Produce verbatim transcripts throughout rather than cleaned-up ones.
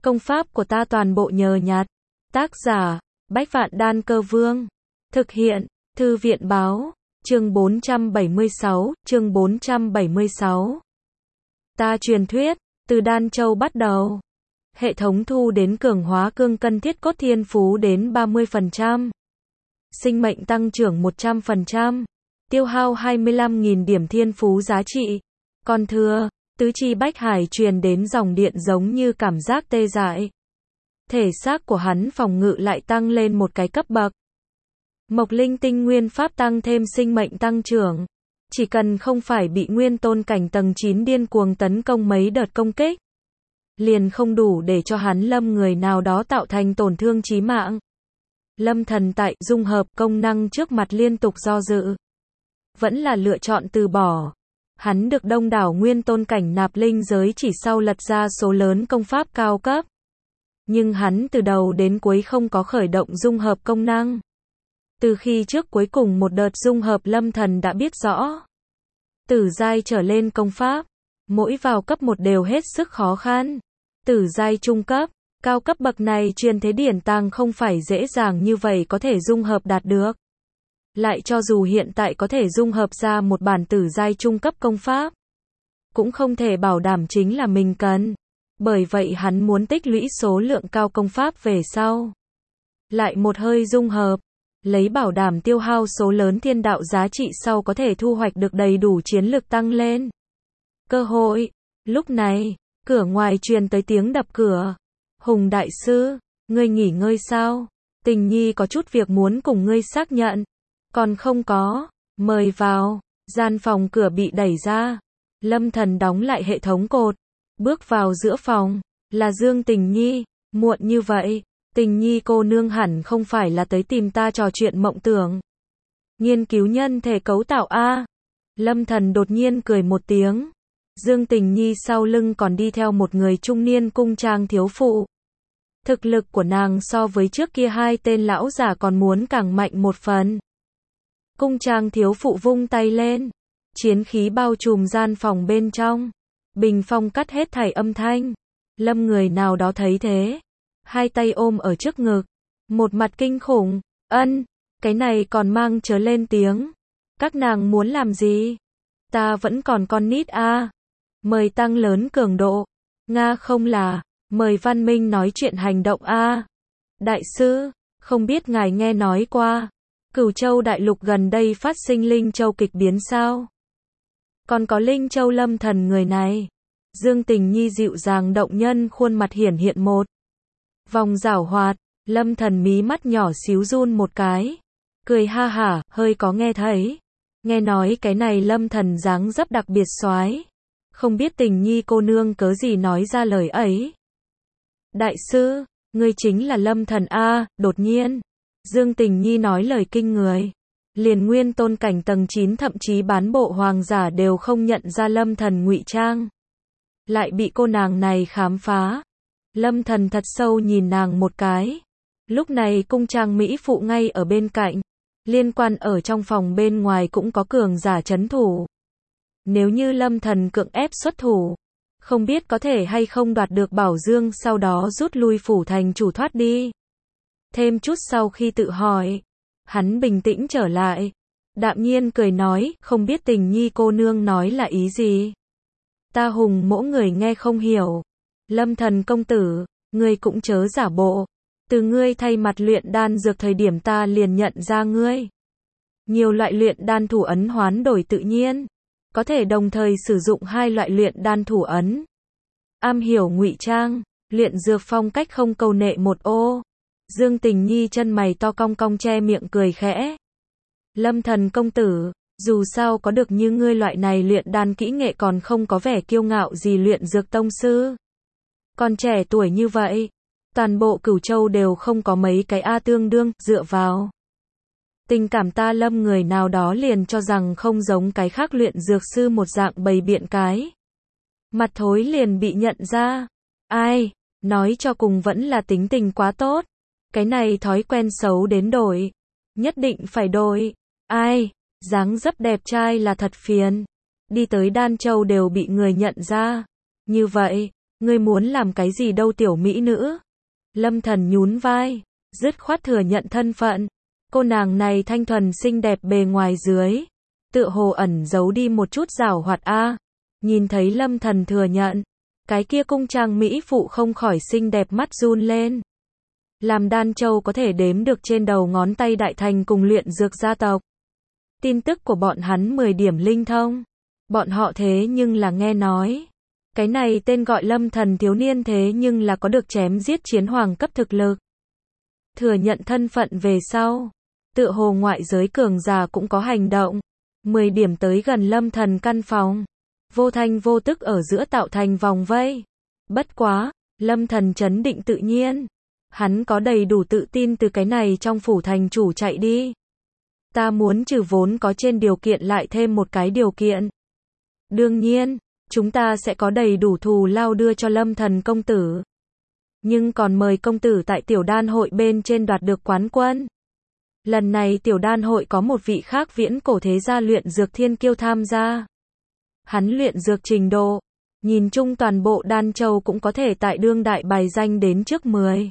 Công pháp của ta toàn bộ nhờ nhặt. Tác giả, Bách Vạn Đan Cơ Vương. Thực hiện, Thư viện báo, chương bốn trăm bảy mươi sáu, chương bốn trăm bảy mươi sáu. Ta truyền thuyết, từ Đan Châu bắt đầu. Hệ thống thu đến cường hóa cương cân thiết cốt thiên phú đến ba mươi phần trăm. Sinh mệnh tăng trưởng một trăm phần trăm. Tiêu hao hai mươi lăm nghìn điểm thiên phú giá trị. Còn thừa, tứ chi bách hải truyền đến dòng điện giống như cảm giác tê dại. Thể xác của hắn phòng ngự lại tăng lên một cái cấp bậc. Mộc linh tinh nguyên pháp tăng thêm sinh mệnh tăng trưởng. Chỉ cần không phải bị nguyên tôn cảnh tầng chín điên cuồng tấn công mấy đợt công kích, liền không đủ để cho hắn lâm người nào đó tạo thành tổn thương chí mạng. Lâm Thần tại dung hợp công năng trước mặt liên tục do dự. Vẫn là lựa chọn từ bỏ. Hắn được đông đảo nguyên tôn cảnh nạp linh giới chỉ sau lật ra số lớn công pháp cao cấp. Nhưng hắn từ đầu đến cuối không có khởi động dung hợp công năng. Từ khi trước cuối cùng một đợt dung hợp Lâm Thần đã biết rõ. Tử giai trở lên công pháp, mỗi vào cấp một đều hết sức khó khăn. Tử giai trung cấp, cao cấp bậc này truyền thế điển tàng không phải dễ dàng như vậy có thể dung hợp đạt được. Lại cho dù hiện tại có thể dung hợp ra một bản tử giai trung cấp công pháp, cũng không thể bảo đảm chính là mình cần. Bởi vậy hắn muốn tích lũy số lượng cao công pháp về sau. Lại một hơi dung hợp, lấy bảo đảm tiêu hao số lớn thiên đạo giá trị sau có thể thu hoạch được đầy đủ chiến lực tăng lên. Cơ hội. Lúc này, cửa ngoài truyền tới tiếng đập cửa. Hùng đại sư, ngươi nghỉ ngơi sao? Tình nhi có chút việc muốn cùng ngươi xác nhận. Còn không có, mời vào. Gian phòng cửa bị đẩy ra. Lâm Thần đóng lại hệ thống cột. Bước vào giữa phòng, là Dương Tình Nhi. Muộn như vậy, Tình Nhi cô nương hẳn không phải là tới tìm ta trò chuyện mộng tưởng. Nghiên cứu nhân thể cấu tạo a. Lâm Thần đột nhiên cười một tiếng. Dương Tình Nhi sau lưng còn đi theo một người trung niên cung trang thiếu phụ. Thực lực của nàng so với trước kia hai tên lão giả còn muốn càng mạnh một phần. Cung trang thiếu phụ vung tay lên. Chiến khí bao trùm gian phòng bên trong. Bình phong cắt hết thảy âm thanh. Lâm người nào đó thấy thế. Hai tay ôm ở trước ngực. Một mặt kinh khủng. Ân, cái này còn mang chớ lên tiếng. Các nàng muốn làm gì? Ta vẫn còn con nít a. À. Mời tăng lớn cường độ. Nga không là. Mời văn minh nói chuyện hành động a. À. Đại sư, không biết ngài nghe nói qua. Cửu Châu đại lục gần đây phát sinh Linh Châu kịch biến sao? Còn có Linh Châu Lâm Thần người này. Dương Tình Nhi dịu dàng động nhân khuôn mặt hiển hiện một vòng giảo hoạt. Lâm Thần mí mắt nhỏ xíu run một cái. Cười ha hả, hơi có nghe thấy. Nghe nói cái này Lâm Thần dáng dấp đặc biệt soái. Không biết Tình Nhi cô nương cớ gì nói ra lời ấy. Đại sư, ngươi chính là Lâm Thần a. Đột nhiên, Dương Tình Nhi nói lời kinh người. Liền nguyên tôn cảnh tầng chín thậm chí bán bộ hoàng giả đều không nhận ra Lâm Thần ngụy trang. Lại bị cô nàng này khám phá. Lâm Thần thật sâu nhìn nàng một cái. Lúc này cung trang mỹ phụ ngay ở bên cạnh. Liên quan ở trong phòng bên ngoài cũng có cường giả trấn thủ. Nếu như Lâm Thần cưỡng ép xuất thủ, không biết có thể hay không đoạt được bảo dương sau đó rút lui phủ thành chủ thoát đi. Thêm chút sau khi tự hỏi, hắn bình tĩnh trở lại. Đạm nhiên cười nói, không biết Tình Nhi cô nương nói là ý gì. Ta hùng mỗ người nghe không hiểu. Lâm Thần công tử, ngươi cũng chớ giả bộ. Từ ngươi thay mặt luyện đan dược thời điểm ta liền nhận ra ngươi. Nhiều loại luyện đan thủ ấn hoán đổi tự nhiên. Có thể đồng thời sử dụng hai loại luyện đan thủ ấn. Am hiểu ngụy trang, luyện dược phong cách không câu nệ một ô. Dương Tình Nhi chân mày to cong cong che miệng cười khẽ. Lâm Thần công tử, dù sao có được như ngươi loại này luyện đan kỹ nghệ còn không có vẻ kiêu ngạo gì luyện dược tông sư. Còn trẻ tuổi như vậy, toàn bộ Cửu Châu đều không có mấy cái A tương đương, dựa vào. Tình cảm ta Lâm người nào đó liền cho rằng không giống cái khác luyện dược sư một dạng bày biện cái. Mặt thối liền bị nhận ra. Ai, nói cho cùng vẫn là tính tình quá tốt. Cái này thói quen xấu đến đổi. Nhất định phải đổi. Ai, dáng dấp đẹp trai là thật phiền. Đi tới Đan Châu đều bị người nhận ra. Như vậy, Ngươi muốn làm cái gì đâu tiểu mỹ nữ? Lâm Thần nhún vai, dứt khoát thừa nhận thân phận. Cô nàng này thanh thuần xinh đẹp bề ngoài dưới, tựa hồ ẩn giấu đi một chút giảo hoạt a. Nhìn thấy Lâm Thần thừa nhận, cái kia cung trang mỹ phụ không khỏi xinh đẹp mắt run lên. Làm Đan Châu có thể đếm được trên đầu ngón tay đại thành cùng luyện dược gia tộc. Tin tức của bọn hắn mười điểm linh thông. Bọn họ thế nhưng là nghe nói. Cái này tên gọi Lâm Thần thiếu niên thế nhưng là có được chém giết chiến hoàng cấp thực lực. Thừa nhận thân phận về sau. Tựa hồ ngoại giới cường giả cũng có hành động. mười điểm tới gần Lâm Thần căn phòng. Vô thanh vô tức ở giữa tạo thành vòng vây. Bất quá, Lâm Thần trấn định tự nhiên. Hắn có đầy đủ tự tin từ cái này trong phủ thành chủ chạy đi. Ta muốn trừ vốn có trên điều kiện lại thêm một cái điều kiện. Đương nhiên, chúng ta sẽ có đầy đủ thù lao đưa cho Lâm Thần công tử. Nhưng còn mời công tử tại tiểu đan hội bên trên đoạt được quán quân. Lần này tiểu đan hội có một vị khác viễn cổ thế gia luyện dược thiên kiêu tham gia. Hắn luyện dược trình độ, nhìn chung toàn bộ Đan Châu cũng có thể tại đương đại bài danh đến trước mười.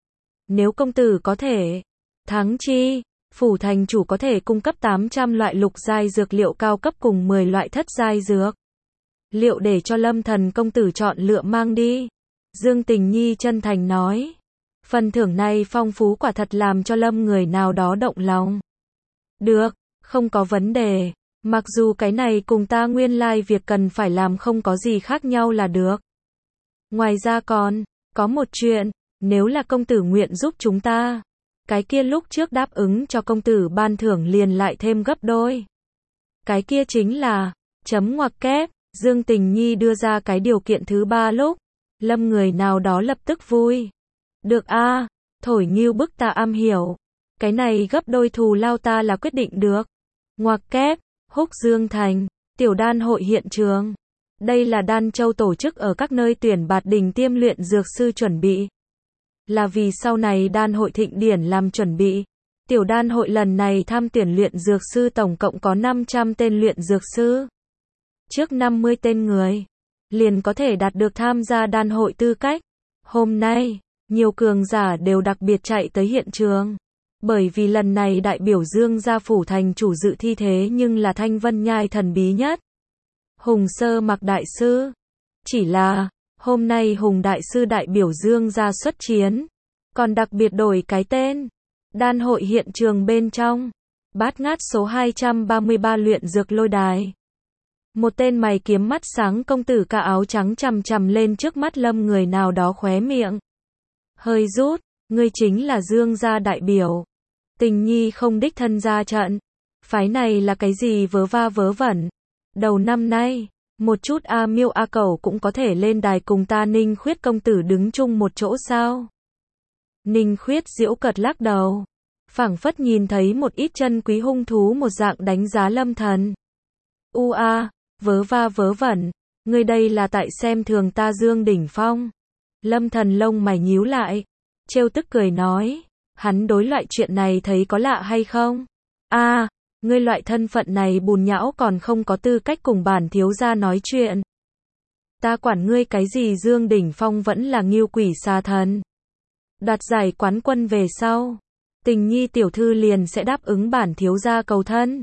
Nếu công tử có thể thắng chi, phủ thành chủ có thể cung cấp tám trăm loại lục giai dược liệu cao cấp cùng mười loại thất giai dược liệu để cho Lâm Thần công tử chọn lựa mang đi. Dương Tình Nhi chân thành nói. Phần thưởng này phong phú quả thật làm cho Lâm người nào đó động lòng. Được, không có vấn đề. Mặc dù cái này cùng ta nguyên lai việc cần phải làm không có gì khác nhau là được. Ngoài ra còn, có một chuyện, nếu là công tử nguyện giúp chúng ta, cái kia lúc trước đáp ứng cho công tử ban thưởng liền lại thêm gấp đôi. Cái kia chính là, chấm ngoặc kép, Dương Tình Nhi đưa ra cái điều kiện thứ ba lúc, Lâm người nào đó lập tức vui. Được a, thổi nghiêu bức ta am hiểu. Cái này gấp đôi thù lao ta là quyết định được. Ngoặc kép, Húc Dương Thành, tiểu đan hội hiện trường. Đây là Đan Châu tổ chức ở các nơi tuyển bạt đỉnh tiêm luyện dược sư chuẩn bị. Là vì sau này đan hội thịnh điển làm chuẩn bị. Tiểu đan hội lần này tham tuyển luyện dược sư tổng cộng có năm trăm tên luyện dược sư. Trước năm mươi tên người, liền có thể đạt được tham gia đan hội tư cách. Hôm nay, nhiều cường giả đều đặc biệt chạy tới hiện trường. Bởi vì lần này đại biểu Dương gia phủ thành chủ dự thi thế nhưng là Thanh Vân Nhai thần bí nhất. Hùng Sơ Mặc đại sư. Chỉ là, hôm nay Hùng đại sư đại biểu Dương gia xuất chiến, còn đặc biệt đổi cái tên. Đan hội hiện trường bên trong, bát ngát số hai trăm ba mươi ba luyện dược lôi đài. Một tên mày kiếm mắt sáng công tử cả áo trắng chằm chằm lên trước mắt Lâm người nào đó khóe miệng. Hơi rút, ngươi chính là Dương gia đại biểu. Tình Nhi không đích thân ra trận. Phái này là cái gì vớ va vớ vẩn. Đầu năm nay, một chút A Miêu A Cẩu cũng có thể lên đài cùng ta Ninh Khuyết công tử đứng chung một chỗ sao? Ninh Khuyết giễu cợt lắc đầu, phảng phất nhìn thấy một ít chân quý hung thú một dạng đánh giá Lâm Thần. U a, vớ va vớ vẩn, ngươi đây là tại xem thường ta Dương đỉnh phong. Lâm Thần lông mày nhíu lại, trêu tức cười nói, hắn đối loại chuyện này thấy có lạ hay không? A, ngươi loại thân phận này bùn nhão còn không có tư cách cùng bản thiếu gia nói chuyện. Ta quản ngươi cái gì Dương đỉnh phong vẫn là Ngưu Quỷ Xà Thần. Đoạt giải quán quân về sau, Tình Nhi tiểu thư liền sẽ đáp ứng bản thiếu gia cầu thân.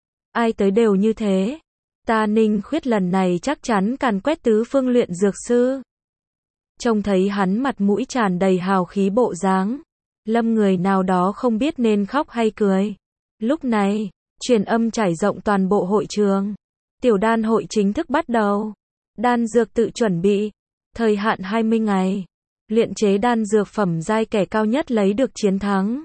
Ai tới đều như thế. Ta Ninh Khuyết lần này chắc chắn càn quét tứ phương luyện dược sư. Trông thấy hắn mặt mũi tràn đầy hào khí bộ dáng, Lâm người nào đó không biết nên khóc hay cười. Lúc này, truyền âm trải rộng toàn bộ hội trường. Tiểu đan hội chính thức bắt đầu. Đan dược tự chuẩn bị. Thời hạn hai mươi ngày. Luyện chế đan dược phẩm giai kẻ cao nhất lấy được chiến thắng.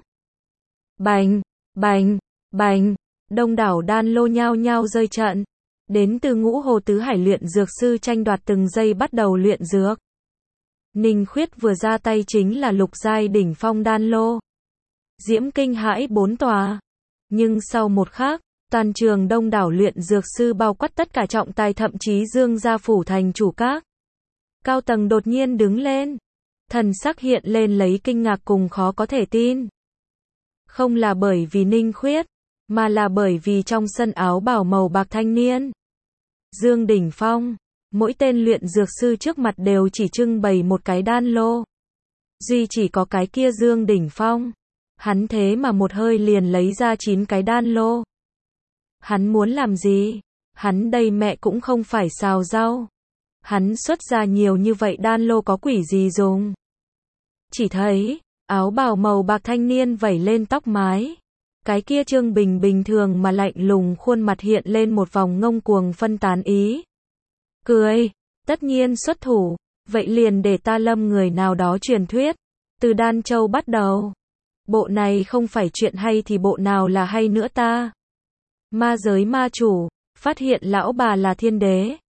Bành, bành, bành. Đông đảo đan lô nhao nhao rơi trận. Đến từ ngũ hồ tứ hải luyện dược sư tranh đoạt từng giây bắt đầu luyện dược. Ninh Khuyết vừa ra tay chính là lục giai đỉnh phong đan lô. Diễm kinh hãi bốn tòa. Nhưng sau một khắc, toàn trường đông đảo luyện dược sư bao quát tất cả trọng tài thậm chí Dương gia phủ thành chủ các cao tầng đột nhiên đứng lên. Thần sắc hiện lên lấy kinh ngạc cùng khó có thể tin. Không là bởi vì Ninh Khuyết, mà là bởi vì trong sân áo bào màu bạc thanh niên Dương đỉnh phong, Mỗi tên luyện dược sư trước mặt đều chỉ trưng bày một cái đan lô. Duy chỉ có cái kia Dương Đỉnh Phong. Hắn thế mà một hơi liền lấy ra chín cái đan lô. Hắn muốn làm gì? Hắn đây mẹ cũng không phải xào rau. Hắn xuất ra nhiều như vậy đan lô có quỷ gì dùng? Chỉ thấy, áo bào màu bạc thanh niên vẩy lên tóc mái. Cái kia Trương Bình bình thường mà lạnh lùng khuôn mặt hiện lên một vòng ngông cuồng phân tán ý. Cười, tất nhiên xuất thủ, vậy liền để ta lâm người nào đó truyền thuyết. Từ Đan Châu bắt đầu. Bộ này không phải chuyện hay thì bộ nào là hay nữa ta? Ma giới ma chủ, phát hiện lão bà là thiên đế.